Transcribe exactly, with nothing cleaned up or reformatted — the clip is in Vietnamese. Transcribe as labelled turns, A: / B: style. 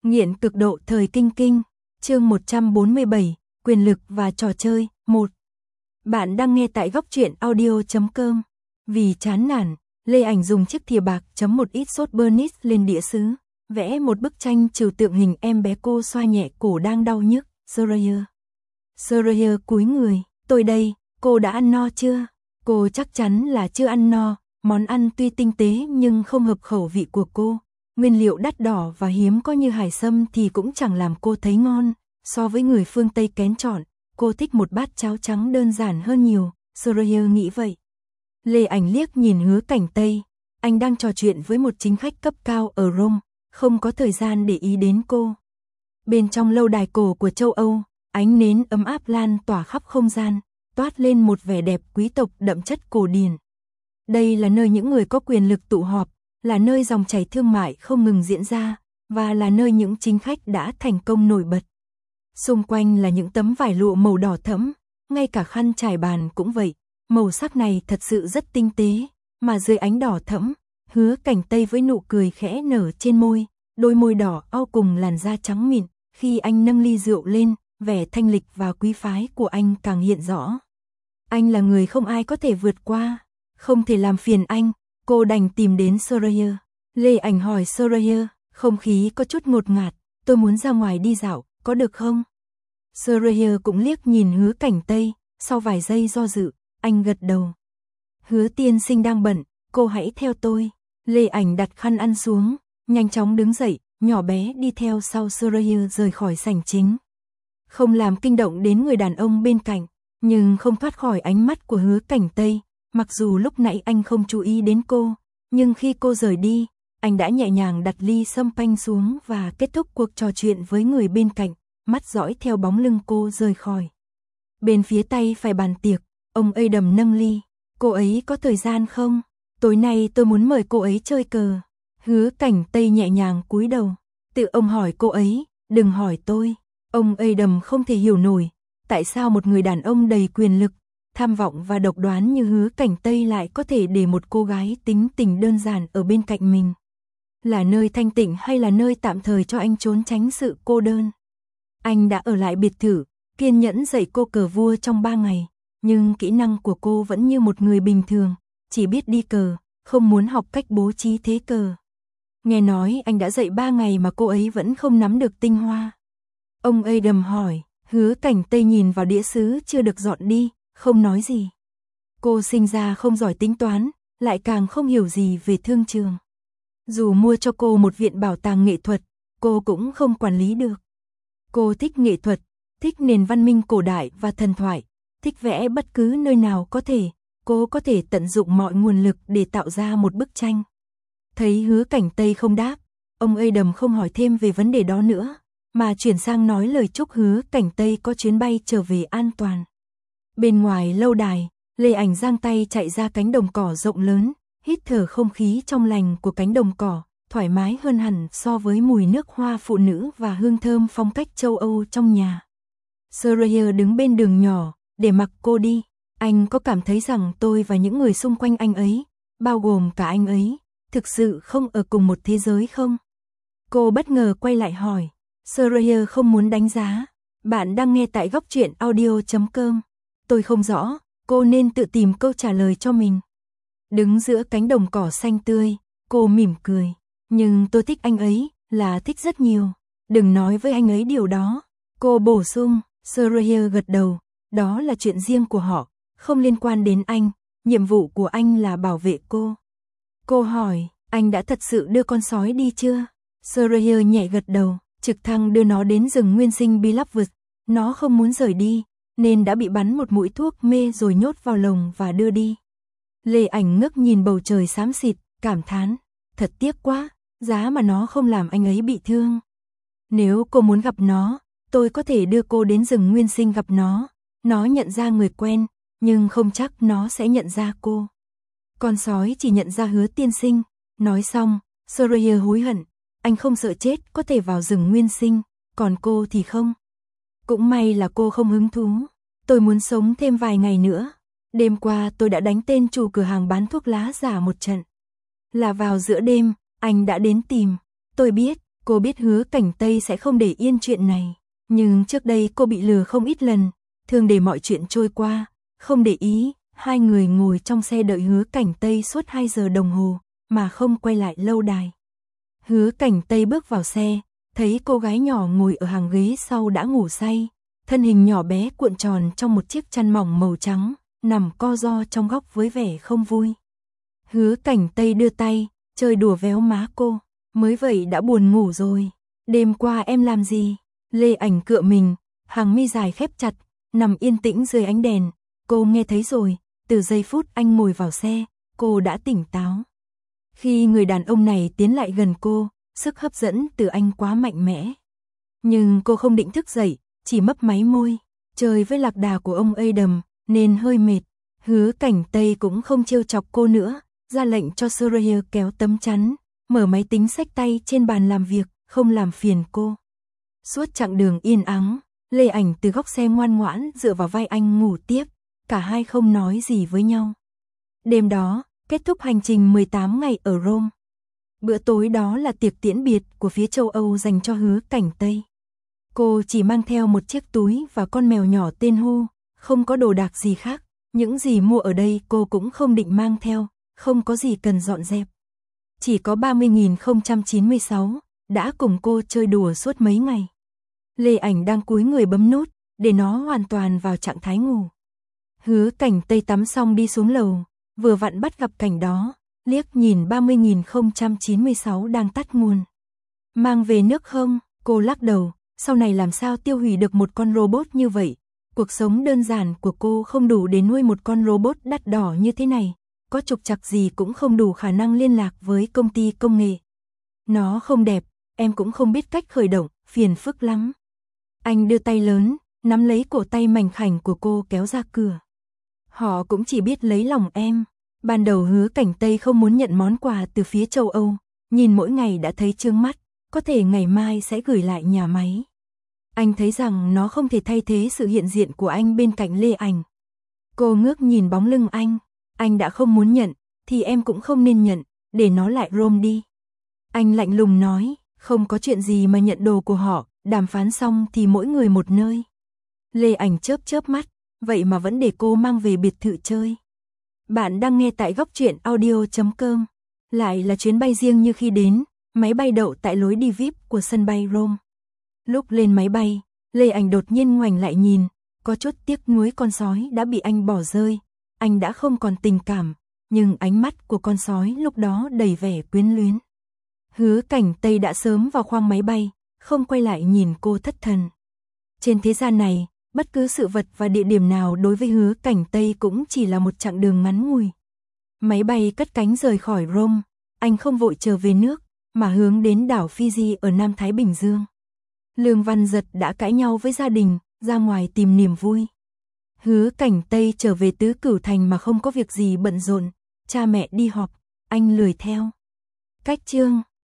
A: Nghiện cực độ thời kinh kinh, chương một trăm bốn mươi bảy, quyền lực và trò chơi, một. Bạn đang nghe tại góc truyện audio chấm com. Vì chán nản, Lê Ảnh dùng chiếc thìa bạc chấm một ít sốt Bernice lên đĩa sứ, vẽ một bức tranh trừu tượng hình em bé cô xoa nhẹ cổ đang đau nhức. Soraya. Soraya cúi người, tôi đây, cô đã ăn no chưa? Cô chắc chắn là chưa ăn no, món ăn tuy tinh tế nhưng không hợp khẩu vị của cô. Nguyên liệu đắt đỏ và hiếm có như hải sâm thì cũng chẳng làm cô thấy ngon. So với người phương Tây kén chọn, cô thích một bát cháo trắng đơn giản hơn nhiều, Soraya nghĩ vậy. Lê Ảnh liếc nhìn Hứa Cảnh Tây, anh đang trò chuyện với một chính khách cấp cao ở Rome, không có thời gian để ý đến cô. Bên trong lâu đài cổ của châu Âu, ánh nến ấm áp lan tỏa khắp không gian, toát lên một vẻ đẹp quý tộc đậm chất cổ điển. Đây là nơi những người có quyền lực tụ họp, là nơi dòng chảy thương mại không ngừng diễn ra, và là nơi những chính khách đã thành công nổi bật. Xung quanh là những tấm vải lụa màu đỏ thẫm, ngay cả khăn trải bàn cũng vậy, màu sắc này thật sự rất tinh tế, mà dưới ánh đỏ thẫm, Hứa Cảnh Tây với nụ cười khẽ nở trên môi, đôi môi đỏ au cùng làn da trắng mịn, khi anh nâng ly rượu lên, vẻ thanh lịch và quý phái của anh càng hiện rõ. Anh là người không ai có thể vượt qua, không thể làm phiền anh. Cô đành tìm đến Soraya. Lê Ảnh hỏi Soraya, không khí có chút ngột ngạt, tôi muốn ra ngoài đi dạo, có được không? Soraya cũng liếc nhìn Hứa Cảnh Tây, sau vài giây do dự, anh gật đầu. Hứa tiên sinh đang bận, cô hãy theo tôi. Lê Ảnh đặt khăn ăn xuống, nhanh chóng đứng dậy, nhỏ bé đi theo sau Soraya rời khỏi sảnh chính. Không làm kinh động đến người đàn ông bên cạnh, nhưng không thoát khỏi ánh mắt của Hứa Cảnh Tây. Mặc dù lúc nãy anh không chú ý đến cô, nhưng khi cô rời đi, anh đã nhẹ nhàng đặt ly champagne xuống và kết thúc cuộc trò chuyện với người bên cạnh, mắt dõi theo bóng lưng cô rời khỏi. Bên phía tay phải bàn tiệc, ông Adam nâng ly, cô ấy có thời gian không? Tối nay tôi muốn mời cô ấy chơi cờ. Hứa Cảnh Tây nhẹ nhàng cúi đầu, tự ông hỏi cô ấy, đừng hỏi tôi. Ông Adam không thể hiểu nổi, tại sao một người đàn ông đầy quyền lực, tham vọng và độc đoán như Hứa Cảnh Tây lại có thể để một cô gái tính tình đơn giản ở bên cạnh mình. Là nơi thanh tịnh hay là nơi tạm thời cho anh trốn tránh sự cô đơn? Anh đã ở lại biệt thự, kiên nhẫn dạy cô cờ vua trong ba ngày, nhưng kỹ năng của cô vẫn như một người bình thường, chỉ biết đi cờ, không muốn học cách bố trí thế cờ. Nghe nói anh đã dạy ba ngày mà cô ấy vẫn không nắm được tinh hoa. Ông Adam hỏi, Hứa Cảnh Tây nhìn vào đĩa sứ chưa được dọn đi, không nói gì. Cô sinh ra không giỏi tính toán, lại càng không hiểu gì về thương trường. Dù mua cho cô một viện bảo tàng nghệ thuật, cô cũng không quản lý được. Cô thích nghệ thuật, thích nền văn minh cổ đại và thần thoại, thích vẽ bất cứ nơi nào có thể, cô có thể tận dụng mọi nguồn lực để tạo ra một bức tranh. Thấy Hứa Cảnh Tây không đáp, ông Adam không hỏi thêm về vấn đề đó nữa, mà chuyển sang nói lời chúc Hứa Cảnh Tây có chuyến bay trở về an toàn. Bên ngoài lâu đài, Lê Ảnh giang tay chạy ra cánh đồng cỏ rộng lớn, hít thở không khí trong lành của cánh đồng cỏ, thoải mái hơn hẳn so với mùi nước hoa phụ nữ và hương thơm phong cách châu Âu trong nhà. Soraya đứng bên đường nhỏ, để mặc cô đi. Anh có cảm thấy rằng tôi và những người xung quanh anh ấy, bao gồm cả anh ấy, thực sự không ở cùng một thế giới không? Cô bất ngờ quay lại hỏi. Soraya không muốn đánh giá. Bạn đang nghe tại góc truyện audio chấm com. Tôi không rõ, cô nên tự tìm câu trả lời cho mình. Đứng giữa cánh đồng cỏ xanh tươi, cô mỉm cười. Nhưng tôi thích anh ấy, là thích rất nhiều. Đừng nói với anh ấy điều đó. Cô bổ sung, Soraya gật đầu. Đó là chuyện riêng của họ, không liên quan đến anh. Nhiệm vụ của anh là bảo vệ cô. Cô hỏi, anh đã thật sự đưa con sói đi chưa? Soraya nhẹ gật đầu, trực thăng đưa nó đến rừng nguyên sinh Beloved. Nó không muốn rời đi, nên đã bị bắn một mũi thuốc mê rồi nhốt vào lồng và đưa đi. Lê Ảnh ngước nhìn bầu trời xám xịt, cảm thán, thật tiếc quá, giá mà nó không làm anh ấy bị thương. Nếu cô muốn gặp nó, tôi có thể đưa cô đến rừng nguyên sinh gặp nó. Nó nhận ra người quen, nhưng không chắc nó sẽ nhận ra cô. Con sói chỉ nhận ra Hứa tiên sinh. Nói xong, Soraya hối hận, anh không sợ chết có thể vào rừng nguyên sinh, còn cô thì không. Cũng may là cô không hứng thú. Tôi muốn sống thêm vài ngày nữa. Đêm qua tôi đã đánh tên chủ cửa hàng bán thuốc lá giả một trận. Là vào giữa đêm, anh đã đến tìm. Tôi biết, Cô biết Hứa Cảnh Tây sẽ không để yên chuyện này, nhưng trước đây cô bị lừa không ít lần, thường để mọi chuyện trôi qua, không để ý. Hai người ngồi trong xe đợi Hứa Cảnh Tây suốt hai giờ đồng hồ, mà không quay lại lâu đài. Hứa Cảnh Tây bước vào xe, thấy cô gái nhỏ ngồi ở hàng ghế sau đã ngủ say, thân hình nhỏ bé cuộn tròn trong một chiếc chăn mỏng màu trắng, nằm co ro trong góc với vẻ không vui. Hứa Cảnh Tây đưa tay, chơi đùa véo má cô, mới vậy đã buồn ngủ rồi. Đêm qua em làm gì? Lê Ảnh cựa mình, hàng mi dài khép chặt, nằm yên tĩnh dưới ánh đèn. Cô nghe thấy rồi, từ giây phút anh ngồi vào xe, cô đã tỉnh táo. Khi người đàn ông này tiến lại gần cô, sức hấp dẫn từ anh quá mạnh mẽ. Nhưng cô không định thức dậy, chỉ mấp máy môi, chơi với lạc đà của ông Adam, nên hơi mệt. Hứa Cảnh Tây cũng không trêu chọc cô nữa, ra lệnh cho Soraya kéo tấm chắn, mở máy tính xách tay trên bàn làm việc, không làm phiền cô. Suốt chặng đường yên ắng, Lê Ảnh từ góc xe ngoan ngoãn dựa vào vai anh ngủ tiếp, cả hai không nói gì với nhau. Đêm đó, kết thúc hành trình mười tám ngày ở Rome. Bữa tối đó là tiệc tiễn biệt của phía châu Âu dành cho Hứa Cảnh Tây. Cô chỉ mang theo một chiếc túi và con mèo nhỏ tên Hu, không có đồ đạc gì khác. Những gì mua ở đây cô cũng không định mang theo, không có gì cần dọn dẹp. Chỉ có ba mươi nghìn không trăm chín mươi sáu, đã cùng cô chơi đùa suốt mấy ngày. Lê Ảnh đang cúi người bấm nút, để nó hoàn toàn vào trạng thái ngủ. Hứa Cảnh Tây tắm xong đi xuống lầu, vừa vặn bắt gặp cảnh đó, liếc nhìn ba mươi nghìn không trăm chín mươi sáu đang tắt nguồn. Mang về nước không? Cô lắc đầu, sau này làm sao tiêu hủy được một con robot như vậy? Cuộc sống đơn giản của cô không đủ để nuôi một con robot đắt đỏ như thế này, có trục trặc gì cũng không đủ khả năng liên lạc với công ty công nghệ. Nó không đẹp, em cũng không biết cách khởi động, phiền phức lắm. Anh đưa tay lớn, nắm lấy cổ tay mảnh khảnh của cô kéo ra cửa. Họ cũng chỉ biết lấy lòng em. Ban đầu Hứa Cảnh Tây không muốn nhận món quà từ phía châu Âu, nhìn mỗi ngày đã thấy chướng mắt, có thể ngày mai sẽ gửi lại nhà máy. Anh thấy rằng nó không thể thay thế sự hiện diện của anh bên cạnh Lê Ảnh. Cô ngước nhìn bóng lưng anh, anh đã không muốn nhận, thì em cũng không nên nhận, để nó lại Rome đi. Anh lạnh lùng nói, không có chuyện gì mà nhận đồ của họ, đàm phán xong thì mỗi người một nơi. Lê Ảnh chớp chớp mắt, vậy mà vẫn để cô mang về biệt thự chơi. Bạn đang nghe tại góc truyện audio chấm com. Lại là chuyến bay riêng như khi đến, máy bay đậu tại lối đi vi ai pi của sân bay Rome. Lúc lên máy bay, Lê Ảnh đột nhiên ngoảnh lại nhìn, có chút tiếc nuối con sói đã bị anh bỏ rơi. Anh đã không còn tình cảm, nhưng ánh mắt của con sói lúc đó đầy vẻ quyến luyến. Hứa Cảnh Tây đã sớm vào khoang máy bay, không quay lại nhìn cô thất thần. Trên thế gian này, bất cứ sự vật và địa điểm nào đối với Hứa Cảnh Tây cũng chỉ là một chặng đường ngắn ngủi. Máy bay cất cánh rời khỏi Rome, anh không vội trở về nước, mà hướng đến đảo Fiji ở Nam Thái Bình Dương. Lương Văn Giật đã cãi nhau với gia đình, ra ngoài tìm niềm vui. Hứa Cảnh Tây trở về Tứ Cửu Thành mà không có việc gì bận rộn, cha mẹ đi họp, anh lười theo. Cách chương